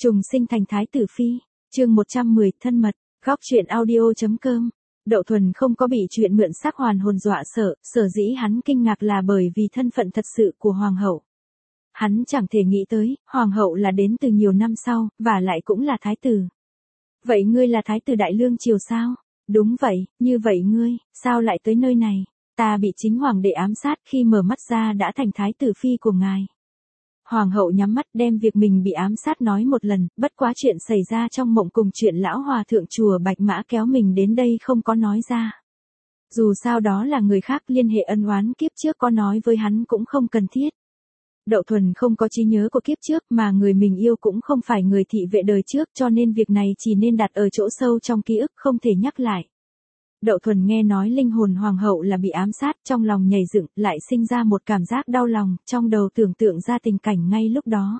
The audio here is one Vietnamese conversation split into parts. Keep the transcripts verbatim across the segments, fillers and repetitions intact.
Trùng sinh thành thái tử phi, chương một trăm mười, thân mật, góc truyện audio.com. Đậu Thuần không có bị chuyện mượn xác hoàn hồn dọa sợ, sở dĩ hắn kinh ngạc là bởi vì thân phận thật sự của hoàng hậu. Hắn chẳng thể nghĩ tới, hoàng hậu là đến từ nhiều năm sau, và lại cũng là thái tử. Vậy ngươi là thái tử Đại Lương triều sao? Đúng vậy, như vậy ngươi, sao lại tới nơi này? Ta bị chính hoàng đệ ám sát, khi mở mắt ra đã thành thái tử phi của ngài. Hoàng hậu nhắm mắt đem việc mình bị ám sát nói một lần, bất quá chuyện xảy ra trong mộng cùng chuyện lão hòa thượng chùa Bạch Mã kéo mình đến đây không có nói ra. Dù sao đó là người khác, liên hệ ân oán kiếp trước có nói với hắn cũng không cần thiết. Đậu Thuần không có trí nhớ của kiếp trước, mà người mình yêu cũng không phải người thị vệ đời trước, cho nên việc này chỉ nên đặt ở chỗ sâu trong ký ức, không thể nhắc lại. Đậu Thuần nghe nói linh hồn hoàng hậu là bị ám sát, trong lòng nhảy dựng, lại sinh ra một cảm giác đau lòng, trong đầu tưởng tượng ra tình cảnh ngay lúc đó.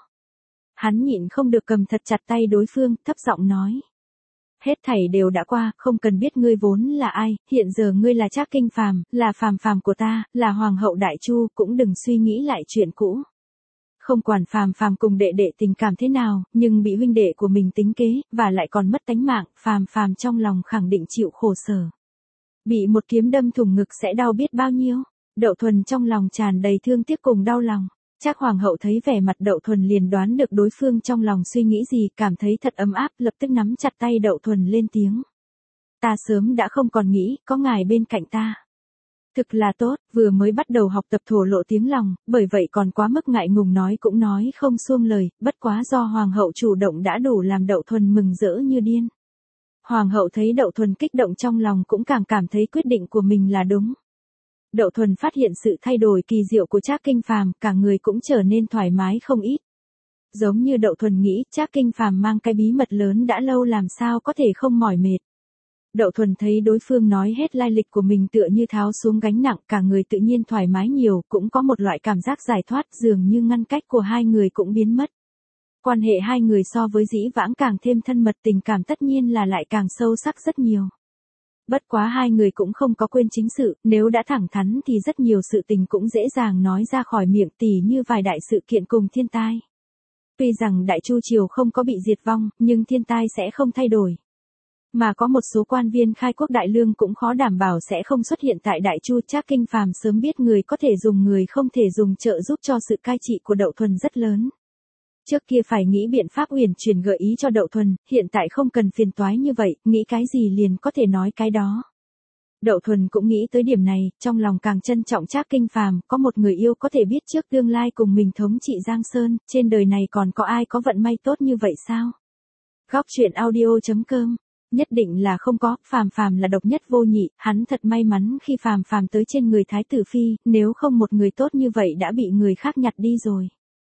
Hắn nhịn không được cầm thật chặt tay đối phương, thấp giọng nói. Hết thảy đều đã qua, không cần biết ngươi vốn là ai, hiện giờ ngươi là Trác Kinh Phàm, là phàm phàm của ta, là hoàng hậu Đại Chu, cũng đừng suy nghĩ lại chuyện cũ. Không quản phàm phàm cùng đệ đệ tình cảm thế nào, nhưng bị huynh đệ của mình tính kế, và lại còn mất tánh mạng, phàm phàm trong lòng khẳng định chịu khổ sở. Bị một kiếm đâm thủng ngực sẽ đau biết bao nhiêu. Đậu Thuần trong lòng tràn đầy thương tiếc cùng đau lòng. Trác hoàng hậu thấy vẻ mặt Đậu Thuần liền đoán được đối phương trong lòng suy nghĩ gì, cảm thấy thật ấm áp, lập tức nắm chặt tay Đậu Thuần lên tiếng. Ta sớm đã không còn nghĩ, có ngài bên cạnh ta. Thực là tốt, vừa mới bắt đầu học tập thổ lộ tiếng lòng, bởi vậy còn quá mức ngại ngùng nói cũng nói không xuông lời, bất quá do hoàng hậu chủ động đã đủ làm Đậu Thuần mừng rỡ như điên. Hoàng hậu thấy Đậu Thuần kích động trong lòng cũng càng cảm thấy quyết định của mình là đúng. Đậu Thuần phát hiện sự thay đổi kỳ diệu của Trác Kinh Phàm, cả người cũng trở nên thoải mái không ít. Giống như Đậu Thuần nghĩ, Trác Kinh Phàm mang cái bí mật lớn đã lâu làm sao có thể không mỏi mệt. Đậu Thuần thấy đối phương nói hết lai lịch của mình tựa như tháo xuống gánh nặng, cả người tự nhiên thoải mái nhiều, cũng có một loại cảm giác giải thoát, dường như ngăn cách của hai người cũng biến mất. Quan hệ hai người so với dĩ vãng càng thêm thân mật, tình cảm tất nhiên là lại càng sâu sắc rất nhiều. Bất quá hai người cũng không có quên chính sự, nếu đã thẳng thắn thì rất nhiều sự tình cũng dễ dàng nói ra khỏi miệng, tỉ như vài đại sự kiện cùng thiên tai. Tuy rằng Đại Chu triều không có bị diệt vong, nhưng thiên tai sẽ không thay đổi. Mà có một số quan viên khai quốc Đại Lương cũng khó đảm bảo sẽ không xuất hiện tại Đại Chu. Trác Kinh Phàm sớm biết người có thể dùng người không thể dùng trợ giúp cho sự cai trị của Đậu Thuần rất lớn. Trước kia phải nghĩ biện pháp uyển chuyển gợi ý cho Đậu Thuần, hiện tại không cần phiền toái như vậy, nghĩ cái gì liền có thể nói cái đó. Đậu Thuần cũng nghĩ tới điểm này, trong lòng càng trân trọng Trác Kinh Phàm, có một người yêu có thể biết trước tương lai cùng mình thống trị Giang Sơn, trên đời này còn có ai có vận may tốt như vậy sao? Góc truyện audio.com. Nhất định là không có, phàm phàm là độc nhất vô nhị, hắn thật may mắn khi phàm phàm tới trên người thái tử phi, nếu không một người tốt như vậy đã bị người khác nhặt đi rồi.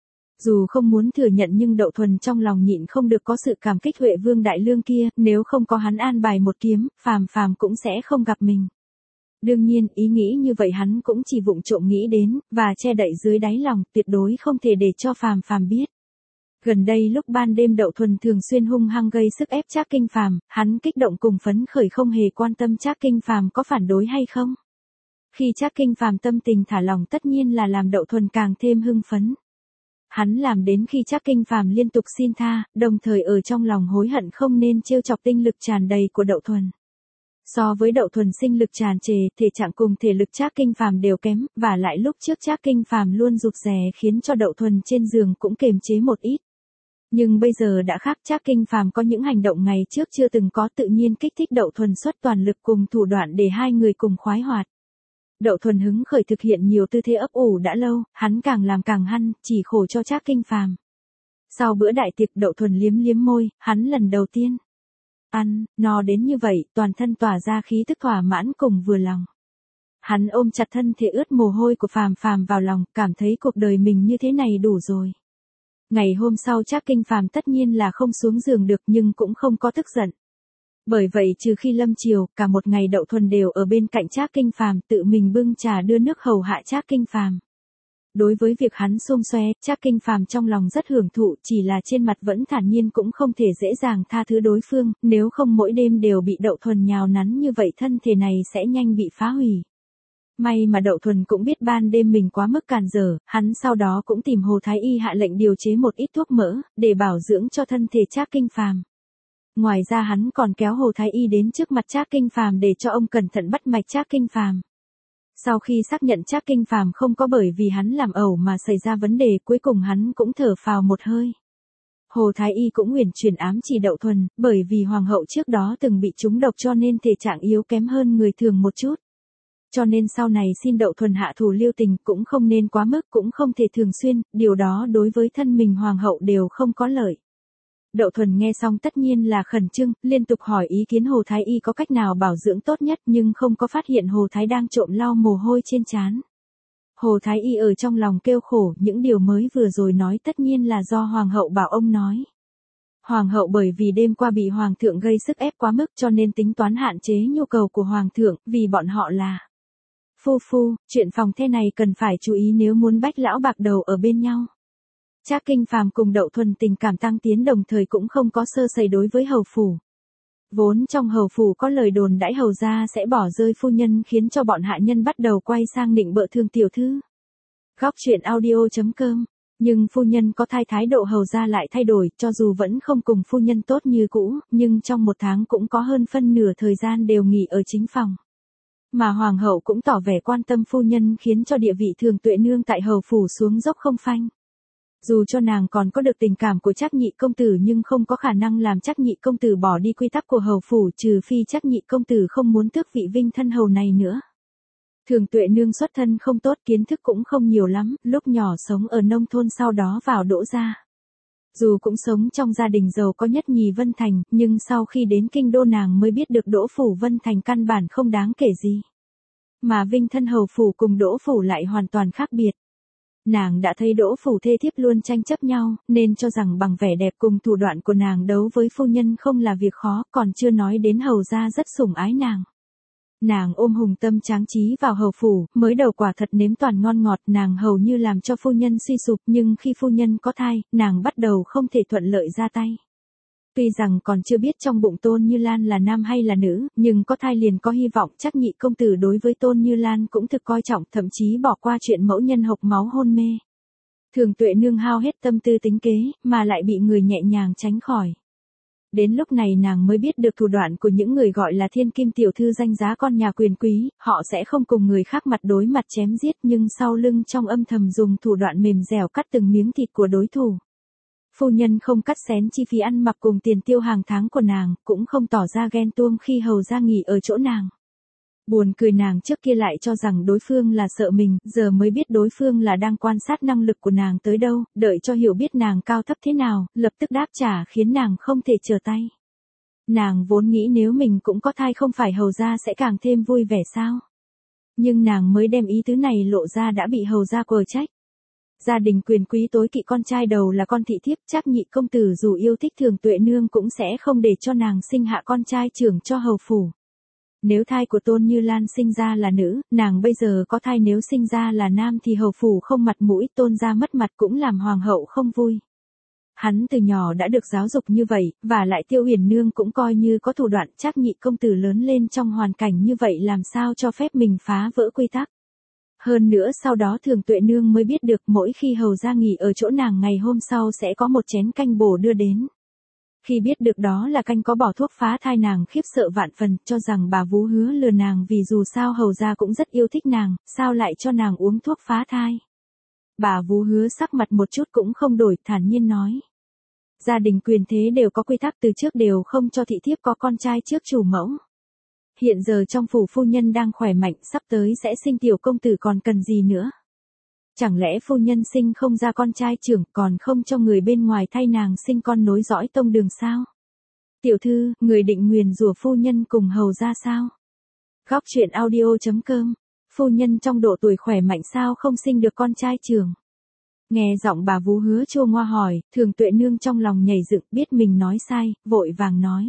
Dù không muốn thừa nhận nhưng Đậu Thuần trong lòng nhịn không được có sự cảm kích Huệ Vương Đại Lương kia, nếu không có hắn an bài một kiếm, phàm phàm cũng sẽ không gặp mình. Đương nhiên, ý nghĩ như vậy hắn cũng chỉ vụng trộm nghĩ đến, và che đậy dưới đáy lòng, tuyệt đối không thể để cho phàm phàm biết. Gần đây lúc ban đêm Đậu Thuần thường xuyên hung hăng gây sức ép Trác Kinh Phàm, hắn kích động cùng phấn khởi không hề quan tâm Trác Kinh Phàm có phản đối hay không. Khi Trác Kinh Phàm tâm tình thả lỏng tất nhiên là làm Đậu Thuần càng thêm hưng phấn. Hắn làm đến khi Trác Kinh Phàm liên tục xin tha, đồng thời ở trong lòng hối hận không nên trêu chọc tinh lực tràn đầy của Đậu Thuần. So với Đậu Thuần sinh lực tràn trề, thể trạng cùng thể lực Trác Kinh Phàm đều kém, và lại lúc trước Trác Kinh Phàm luôn rụt rè khiến cho Đậu Thuần trên giường cũng kiềm chế một ít. Nhưng bây giờ đã khác, Trác Kinh Phàm có những hành động ngày trước chưa từng có, tự nhiên kích thích Đậu Thuần xuất toàn lực cùng thủ đoạn để hai người cùng khoái hoạt. Đậu Thuần hứng khởi thực hiện nhiều tư thế ấp ủ đã lâu, hắn càng làm càng hăng, chỉ khổ cho Trác Kinh Phàm. Sau bữa đại tiệc Đậu Thuần liếm liếm môi, hắn lần đầu tiên ăn, no đến như vậy, toàn thân tỏa ra khí thức thỏa mãn cùng vừa lòng. Hắn ôm chặt thân thể ướt mồ hôi của Phàm Phàm vào lòng, cảm thấy cuộc đời mình như thế này đủ rồi. Ngày hôm sau Trác Kinh Phàm tất nhiên là không xuống giường được nhưng cũng không có tức giận. Bởi vậy trừ khi lâm chiều, cả một ngày Đậu Thuần đều ở bên cạnh Trác Kinh Phàm, tự mình bưng trà đưa nước hầu hạ Trác Kinh Phàm. Đối với việc hắn xôm xoe, Trác Kinh Phàm trong lòng rất hưởng thụ, chỉ là trên mặt vẫn thản nhiên cũng không thể dễ dàng tha thứ đối phương, nếu không mỗi đêm đều bị Đậu Thuần nhào nắn như vậy thân thể này sẽ nhanh bị phá hủy. May mà Đậu Thuần cũng biết ban đêm mình quá mức càn dở, hắn sau đó cũng tìm Hồ Thái Y hạ lệnh điều chế một ít thuốc mỡ, để bảo dưỡng cho thân thể Trác Kinh Phàm. Ngoài ra hắn còn kéo Hồ Thái Y đến trước mặt Trác Kinh Phàm để cho ông cẩn thận bắt mạch Trác Kinh Phàm. Sau khi xác nhận Trác Kinh Phàm không có bởi vì hắn làm ẩu mà xảy ra vấn đề, cuối cùng hắn cũng thở phào một hơi. Hồ Thái Y cũng uyển chuyển ám chỉ Đậu Thuần, bởi vì hoàng hậu trước đó từng bị trúng độc cho nên thể trạng yếu kém hơn người thường một chút. Cho nên sau này xin Đậu Thuần hạ thủ lưu tình, cũng không nên quá mức, cũng không thể thường xuyên, điều đó đối với thân mình hoàng hậu đều không có lợi. Đậu Thuần nghe xong tất nhiên là khẩn trương, liên tục hỏi ý kiến Hồ Thái Y có cách nào bảo dưỡng tốt nhất, nhưng không có phát hiện Hồ Thái đang trộm lau mồ hôi trên trán. Hồ Thái Y ở trong lòng kêu khổ, những điều mới vừa rồi nói tất nhiên là do hoàng hậu bảo ông nói. Hoàng hậu bởi vì đêm qua bị hoàng thượng gây sức ép quá mức cho nên tính toán hạn chế nhu cầu của hoàng thượng, vì bọn họ là phu phu, chuyện phòng thế này cần phải chú ý nếu muốn bách lão bạc đầu ở bên nhau. Trác Kinh Phàm cùng Đậu Thuần tình cảm tăng tiến, đồng thời cũng không có sơ sẩy đối với hầu phủ. Vốn trong hầu phủ có lời đồn đãi hầu gia sẽ bỏ rơi phu nhân, khiến cho bọn hạ nhân bắt đầu quay sang nịnh bợ Thường tiểu thư. Góc truyện audio chấm com. Nhưng phu nhân có thai, thái độ hầu gia lại thay đổi, cho dù vẫn không cùng phu nhân tốt như cũ, nhưng trong một tháng cũng có hơn phân nửa thời gian đều nghỉ ở chính phòng. Mà hoàng hậu cũng tỏ vẻ quan tâm phu nhân, khiến cho địa vị Thường Tuệ nương tại hầu phủ xuống dốc không phanh. Dù cho nàng còn có được tình cảm của Trác nhị công tử nhưng không có khả năng làm Trác nhị công tử bỏ đi quy tắc của hầu phủ, trừ phi Trác nhị công tử không muốn tước vị vinh thân hầu này nữa. Thường Tuệ nương xuất thân không tốt, kiến thức cũng không nhiều lắm, lúc nhỏ sống ở nông thôn sau đó vào Đỗ gia. Dù cũng sống trong gia đình giàu có nhất nhì Vân Thành, nhưng sau khi đến kinh đô nàng mới biết được Đỗ phủ Vân Thành căn bản không đáng kể gì. Mà vinh thân hầu phủ cùng Đỗ phủ lại hoàn toàn khác biệt. Nàng đã thấy Đỗ phủ thê thiếp luôn tranh chấp nhau, nên cho rằng bằng vẻ đẹp cùng thủ đoạn của nàng đấu với phu nhân không là việc khó, còn chưa nói đến hầu gia rất sủng ái nàng. Nàng ôm hùng tâm tráng trí vào hầu phủ, mới đầu quả thật nếm toàn ngon ngọt, nàng hầu như làm cho phu nhân suy sụp, nhưng khi phu nhân có thai, nàng bắt đầu không thể thuận lợi ra tay. Tuy rằng còn chưa biết trong bụng Tôn Như Lan là nam hay là nữ, nhưng có thai liền có hy vọng. Trác nhị công tử đối với Tôn Như Lan cũng thực coi trọng, thậm chí bỏ qua chuyện mẫu nhân hộc máu hôn mê. Thường Tuệ nương hao hết tâm tư tính kế, mà lại bị người nhẹ nhàng tránh khỏi. Đến lúc này nàng mới biết được thủ đoạn của những người gọi là thiên kim tiểu thư danh giá con nhà quyền quý, họ sẽ không cùng người khác mặt đối mặt chém giết, nhưng sau lưng trong âm thầm dùng thủ đoạn mềm dẻo cắt từng miếng thịt của đối thủ. Phu nhân không cắt xén chi phí ăn mặc cùng tiền tiêu hàng tháng của nàng, cũng không tỏ ra ghen tuông khi hầu gia nghỉ ở chỗ nàng. Buồn cười, nàng trước kia lại cho rằng đối phương là sợ mình, giờ mới biết đối phương là đang quan sát năng lực của nàng tới đâu, đợi cho hiểu biết nàng cao thấp thế nào, lập tức đáp trả khiến nàng không thể trở tay. Nàng vốn nghĩ nếu mình cũng có thai không phải hầu gia sẽ càng thêm vui vẻ sao. Nhưng nàng mới đem ý tứ này lộ ra đã bị hầu gia quở trách. Gia đình quyền quý tối kỵ con trai đầu là con thị thiếp, Trác nhị công tử dù yêu thích Thường Tuệ nương cũng sẽ không để cho nàng sinh hạ con trai trưởng cho hầu phủ. Nếu thai của Tôn Như Lan sinh ra là nữ, nàng bây giờ có thai nếu sinh ra là nam thì hầu phủ không mặt mũi, Tôn gia mất mặt cũng làm hoàng hậu không vui. Hắn từ nhỏ đã được giáo dục như vậy, và lại Tiêu Uyển nương cũng coi như có thủ đoạn, Trác nhị công tử lớn lên trong hoàn cảnh như vậy làm sao cho phép mình phá vỡ quy tắc. Hơn nữa sau đó Thường Tuệ nương mới biết được mỗi khi hầu gia nghỉ ở chỗ nàng ngày hôm sau sẽ có một chén canh bổ đưa đến. Khi biết được đó là canh có bỏ thuốc phá thai, nàng khiếp sợ vạn phần, cho rằng bà vú hứa lừa nàng vì dù sao hầu gia cũng rất yêu thích nàng, sao lại cho nàng uống thuốc phá thai. Bà vú hứa sắc mặt một chút cũng không đổi, thản nhiên nói. Gia đình quyền thế đều có quy tắc, từ trước đều không cho thị thiếp có con trai trước chủ mẫu. Hiện giờ trong phủ phu nhân đang khỏe mạnh, sắp tới sẽ sinh tiểu công tử còn cần gì nữa. Chẳng lẽ phu nhân sinh không ra con trai trưởng còn không cho người bên ngoài thay nàng sinh con nối dõi tông đường sao? Tiểu thư, người định nguyền rủa phu nhân cùng hầu ra sao? Góc truyện audio chấm com. Phu nhân trong độ tuổi khỏe mạnh sao không sinh được con trai trưởng? Nghe giọng bà vú hứa chua ngoa hỏi, Thường Tuệ nương trong lòng nhảy dựng, biết mình nói sai, vội vàng nói.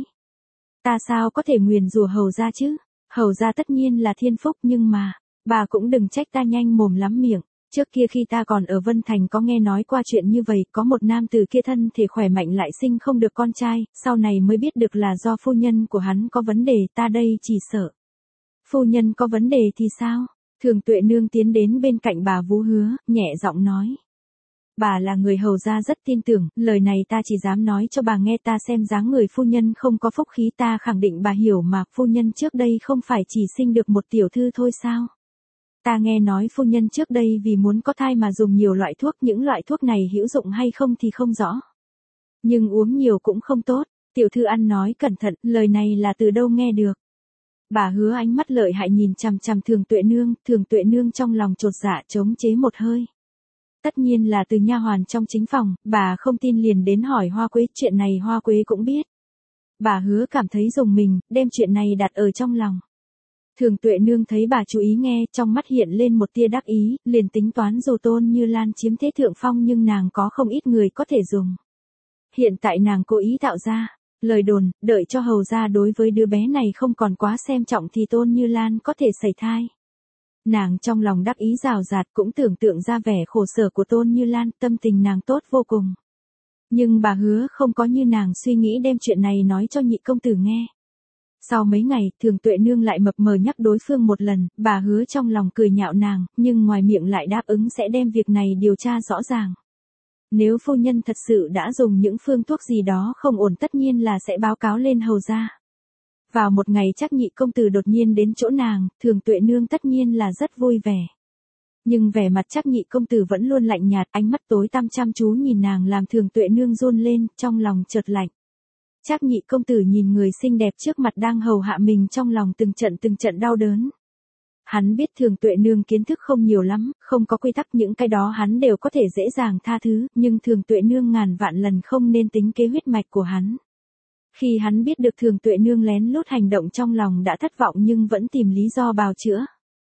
Ta sao có thể nguyền rủa hầu ra chứ? Hầu ra tất nhiên là thiên phúc, nhưng mà, bà cũng đừng trách ta nhanh mồm lắm miệng. Trước kia khi ta còn ở Vân Thành có nghe nói qua chuyện như vậy, có một nam tử kia thân thể khỏe mạnh lại sinh không được con trai, sau này mới biết được là do phu nhân của hắn có vấn đề, ta đây chỉ sợ. Phu nhân có vấn đề thì sao? Thường Tuệ Nương tiến đến bên cạnh bà vú Hứa, nhẹ giọng nói. Bà là người hầu gia rất tin tưởng, lời này ta chỉ dám nói cho bà nghe, ta xem dáng người phu nhân không có phúc khí, ta khẳng định bà hiểu mà, phu nhân trước đây không phải chỉ sinh được một tiểu thư thôi sao? Ta nghe nói phu nhân trước đây vì muốn có thai mà dùng nhiều loại thuốc, những loại thuốc này hữu dụng hay không thì không rõ. Nhưng uống nhiều cũng không tốt, tiểu thư ăn nói cẩn thận, lời này là từ đâu nghe được. Bà Hứa ánh mắt lợi hại nhìn chằm chằm Thường Tuệ Nương, Thường Tuệ Nương trong lòng chột dạ chống chế một hơi. Tất nhiên là từ nha hoàn trong chính phòng, bà không tin liền đến hỏi Hoa Quế, chuyện này Hoa Quế cũng biết. Bà Hứa cảm thấy rùng mình, đem chuyện này đặt ở trong lòng. Thường Tuệ Nương thấy bà chú ý nghe, trong mắt hiện lên một tia đắc ý, liền tính toán dù Tôn Như Lan chiếm thế thượng phong nhưng nàng có không ít người có thể dùng. Hiện tại nàng cố ý tạo ra lời đồn, đợi cho hầu gia đối với đứa bé này không còn quá xem trọng thì Tôn Như Lan có thể sẩy thai. Nàng trong lòng đắc ý rào rạt, cũng tưởng tượng ra vẻ khổ sở của Tôn Như Lan, tâm tình nàng tốt vô cùng. Nhưng bà Hứa không có như nàng suy nghĩ đem chuyện này nói cho nhị công tử nghe. Sau mấy ngày, Thường Tuệ Nương lại mập mờ nhắc đối phương một lần, bà Hứa trong lòng cười nhạo nàng, nhưng ngoài miệng lại đáp ứng sẽ đem việc này điều tra rõ ràng. Nếu phu nhân thật sự đã dùng những phương thuốc gì đó không ổn tất nhiên là sẽ báo cáo lên hầu gia. Vào một ngày Trác nhị công tử đột nhiên đến chỗ nàng, Thường Tuệ Nương tất nhiên là rất vui vẻ. Nhưng vẻ mặt Trác nhị công tử vẫn luôn lạnh nhạt, ánh mắt tối tăm chăm chú nhìn nàng làm Thường Tuệ Nương run lên, trong lòng chợt lạnh. Trác nhị công tử nhìn người xinh đẹp trước mặt đang hầu hạ mình trong lòng từng trận từng trận đau đớn. Hắn biết Thường Tuệ Nương kiến thức không nhiều lắm, không có quy tắc, những cái đó hắn đều có thể dễ dàng tha thứ, nhưng Thường Tuệ Nương ngàn vạn lần không nên tính kế huyết mạch của hắn. Khi hắn biết được Thường Tuệ Nương lén lút hành động trong lòng đã thất vọng nhưng vẫn tìm lý do bào chữa.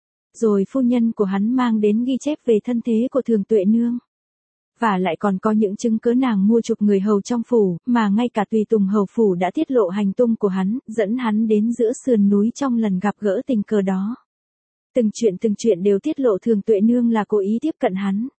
Rồi phu nhân của hắn mang đến ghi chép về thân thế của Thường Tuệ Nương. Và lại còn có những chứng cứ nàng mua chuộc người hầu trong phủ, mà ngay cả tùy tùng hầu phủ đã tiết lộ hành tung của hắn, dẫn hắn đến giữa sườn núi trong lần gặp gỡ tình cờ đó. Từng chuyện từng chuyện đều tiết lộ Thường Tuệ Nương là cố ý tiếp cận hắn.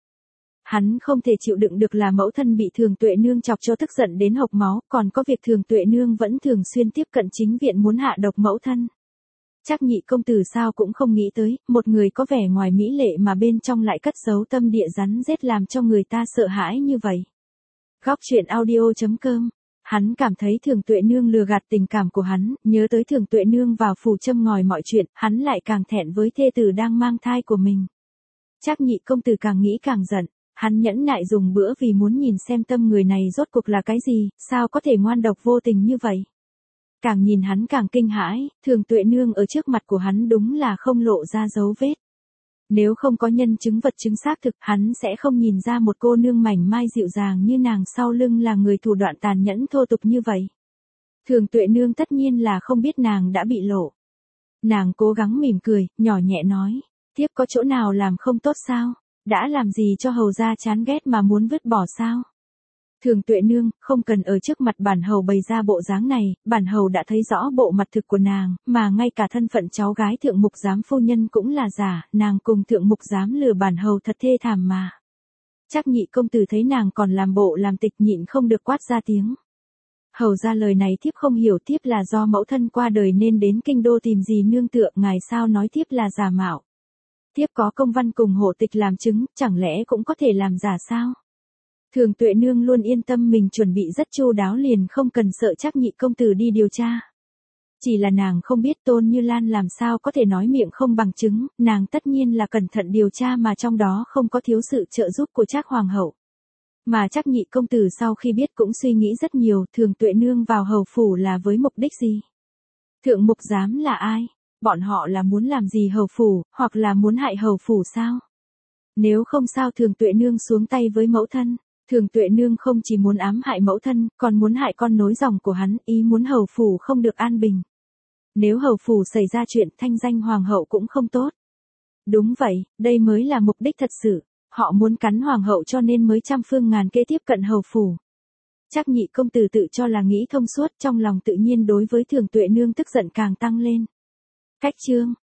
Hắn không thể chịu đựng được là mẫu thân bị Thường Tuệ Nương chọc cho tức giận đến hộc máu, còn có việc Thường Tuệ Nương vẫn thường xuyên tiếp cận chính viện muốn hạ độc mẫu thân. Trác nhị công tử sao cũng không nghĩ tới, một người có vẻ ngoài mỹ lệ mà bên trong lại cất giấu tâm địa rắn rết làm cho người ta sợ hãi như vậy. Góc truyện audio chấm com. Hắn cảm thấy Thường Tuệ Nương lừa gạt tình cảm của hắn, nhớ tới Thường Tuệ Nương vào phủ châm ngòi mọi chuyện, hắn lại càng thẹn với thê tử đang mang thai của mình. Trác nhị công tử càng nghĩ càng giận, hắn nhẫn nại dùng bữa vì muốn nhìn xem tâm người này rốt cuộc là cái gì, sao có thể ngoan độc vô tình như vậy. Càng nhìn hắn càng kinh hãi, Thường Tuệ Nương ở trước mặt của hắn đúng là không lộ ra dấu vết. Nếu không có nhân chứng vật chứng xác thực, hắn sẽ không nhìn ra một cô nương mảnh mai dịu dàng như nàng sau lưng là người thủ đoạn tàn nhẫn thô tục như vậy. Thường Tuệ Nương tất nhiên là không biết nàng đã bị lộ. Nàng cố gắng mỉm cười, nhỏ nhẹ nói, tiếp có chỗ nào làm không tốt sao? Đã làm gì cho hầu gia chán ghét mà muốn vứt bỏ sao? Thường Tuệ Nương, không cần ở trước mặt bản hầu bày ra bộ dáng này, bản hầu đã thấy rõ bộ mặt thực của nàng, mà ngay cả thân phận cháu gái thượng mục giám phu nhân cũng là giả, nàng cùng thượng mục giám lừa bản hầu thật thê thảm mà. Trác nhị công tử thấy nàng còn làm bộ làm tịch nhịn không được quát ra tiếng. Hầu ra lời này thiếp không hiểu, thiếp là do mẫu thân qua đời nên đến kinh đô tìm gì nương tựa, ngài sao nói thiếp là giả mạo. Thiếp có công văn cùng hộ tịch làm chứng, chẳng lẽ cũng có thể làm giả sao? Thường Tuệ Nương luôn yên tâm mình chuẩn bị rất chu đáo liền không cần sợ Trác nhị công tử đi điều tra. Chỉ là nàng không biết Tôn Như Lan làm sao có thể nói miệng không bằng chứng, nàng tất nhiên là cẩn thận điều tra mà trong đó không có thiếu sự trợ giúp của Trác hoàng hậu. Mà Trác nhị công tử sau khi biết cũng suy nghĩ rất nhiều, Thường Tuệ Nương vào hầu phủ là với mục đích gì? Thượng mục giám là ai? Bọn họ là muốn làm gì hầu phủ, hoặc là muốn hại hầu phủ sao? Nếu không sao Thường Tuệ Nương xuống tay với mẫu thân. Thường Tuệ Nương không chỉ muốn ám hại mẫu thân, còn muốn hại con nối dòng của hắn, ý muốn hầu phủ không được an bình. Nếu hầu phủ xảy ra chuyện, thanh danh hoàng hậu cũng không tốt. Đúng vậy, đây mới là mục đích thật sự. Họ muốn cắn hoàng hậu cho nên mới trăm phương ngàn kế tiếp cận hầu phủ. Trác nhị công tử tự cho là nghĩ thông suốt, trong lòng tự nhiên đối với Thường Tuệ Nương tức giận càng tăng lên. Cách chương